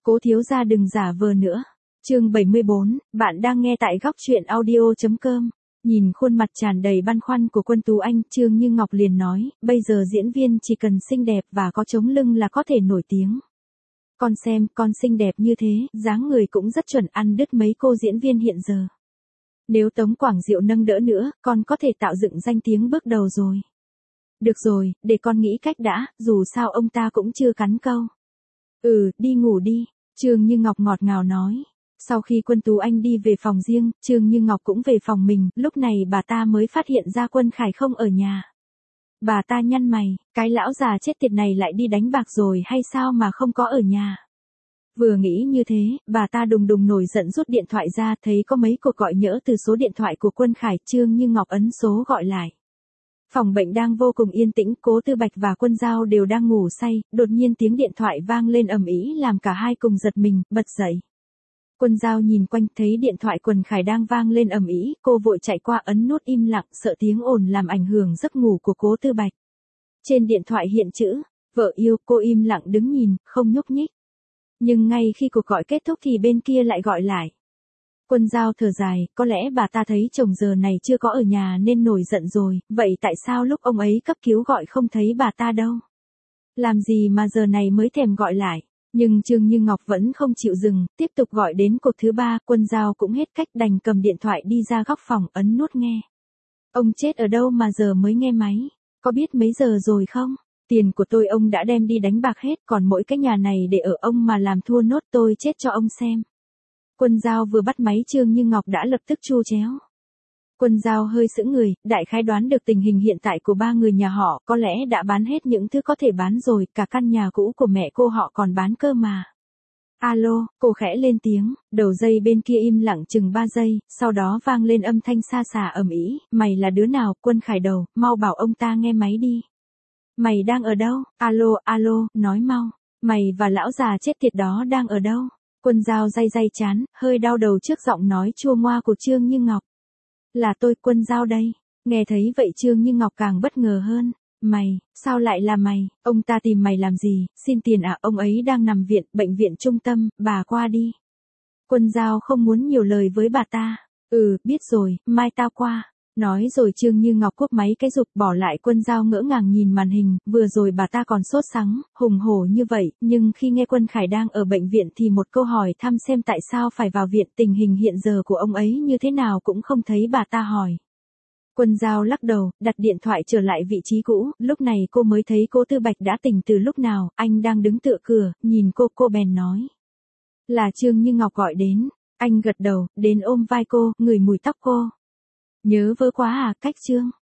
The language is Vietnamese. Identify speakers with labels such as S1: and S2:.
S1: Cố thiếu gia đừng giả vờ nữa. Chương 74, bạn đang nghe tại góc truyện audio.com. Nhìn khuôn mặt tràn đầy băn khoăn của Quân Tú Anh, Trương Như Ngọc liền nói, bây giờ diễn viên chỉ cần xinh đẹp và có chống lưng là có thể nổi tiếng. Con xem, con xinh đẹp như thế, dáng người cũng rất chuẩn, ăn đứt mấy cô diễn viên hiện giờ. Nếu Tống Quảng Diệu nâng đỡ nữa, con có thể tạo dựng danh tiếng bước đầu rồi. Được rồi, để con nghĩ cách đã, dù sao ông ta cũng chưa cắn câu. Đi ngủ đi, Trương Như Ngọc ngọt ngào nói. Sau khi Quân Tú Anh đi về phòng riêng, Trương Như Ngọc cũng về phòng mình, lúc này bà ta mới phát hiện ra Quân Khải không ở nhà. Bà ta nhăn mày, cái lão già chết tiệt này lại đi đánh bạc rồi hay sao mà không có ở nhà. Vừa nghĩ như thế, bà ta đùng đùng nổi giận rút điện thoại ra, thấy có mấy cuộc gọi nhỡ từ số điện thoại của Quân Khải. Trương Như Ngọc ấn số gọi lại. Phòng bệnh đang vô cùng yên tĩnh, Cố Tư Bạch và Quân Giao đều đang ngủ say, đột nhiên tiếng điện thoại vang lên ầm ĩ làm cả hai cùng giật mình, bật dậy. Quân Giao nhìn quanh thấy điện thoại Quân Khải đang vang lên ầm ĩ, cô vội chạy qua ấn nút im lặng, sợ tiếng ồn làm ảnh hưởng giấc ngủ của Cố Tư Bạch. Trên điện thoại hiện chữ, vợ yêu, cô im lặng đứng nhìn, không nhúc nhích. Nhưng ngay khi cuộc gọi kết thúc thì bên kia lại gọi lại. Quân Giao thở dài, có lẽ bà ta thấy chồng giờ này chưa có ở nhà nên nổi giận rồi, vậy tại sao lúc ông ấy cấp cứu gọi không thấy bà ta đâu? Làm gì mà giờ này mới thèm gọi lại? Nhưng Trương Như Ngọc vẫn không chịu dừng, tiếp tục gọi đến cuộc thứ 3, Quân Giao cũng hết cách đành cầm điện thoại đi ra góc phòng ấn nút nghe. Ông chết ở đâu mà giờ mới nghe máy? Có biết mấy giờ rồi không? Tiền của tôi ông đã đem đi đánh bạc hết, còn mỗi cái nhà này để ở ông mà làm thua nốt tôi chết cho ông xem. Quân Giao vừa bắt máy Trương Như Ngọc đã lập tức chu chéo. Quân Giao hơi sững người, đại khái đoán được tình hình hiện tại của ba người nhà họ, có lẽ đã bán hết những thứ có thể bán rồi, cả căn nhà cũ của mẹ cô họ còn bán cơ mà. Alo, cô khẽ lên tiếng, đầu dây bên kia im lặng chừng 3 giây, sau đó vang lên âm thanh xa xà ầm ĩ, mày là đứa nào? Quân Khải đầu, mau bảo ông ta nghe máy đi. Mày đang ở đâu? Alo, nói mau, mày và lão già chết tiệt đó đang ở đâu? Quân Giao day chán, hơi đau đầu trước giọng nói chua ngoa của Trương Như Ngọc. Là tôi, Quân Giao đây. Nghe thấy vậy Trương Như Ngọc càng bất ngờ hơn. Mày, sao lại là mày? Ông ta tìm mày làm gì? Xin tiền à? Ông ấy đang nằm viện, bệnh viện trung tâm, bà qua đi. Quân Giao không muốn nhiều lời với bà ta. Biết rồi, mai tao qua. Nói rồi Trương Như Ngọc cúp máy cái rụp, bỏ lại Quân Giao ngỡ ngàng nhìn màn hình, vừa rồi bà ta còn sốt sắng, hùng hổ như vậy, nhưng khi nghe Quân Khải đang ở bệnh viện thì một câu hỏi thăm xem tại sao phải vào viện, tình hình hiện giờ của ông ấy như thế nào cũng không thấy bà ta hỏi. Quân Giao lắc đầu, đặt điện thoại trở lại vị trí cũ, lúc này cô mới thấy Cố Tư Bạch đã tỉnh từ lúc nào, anh đang đứng tựa cửa, nhìn cô bèn nói. Là Trương Như Ngọc gọi đến, anh gật đầu, đến ôm vai cô, ngửi mùi tóc cô. Nhớ vỡ quá à, cách Trương.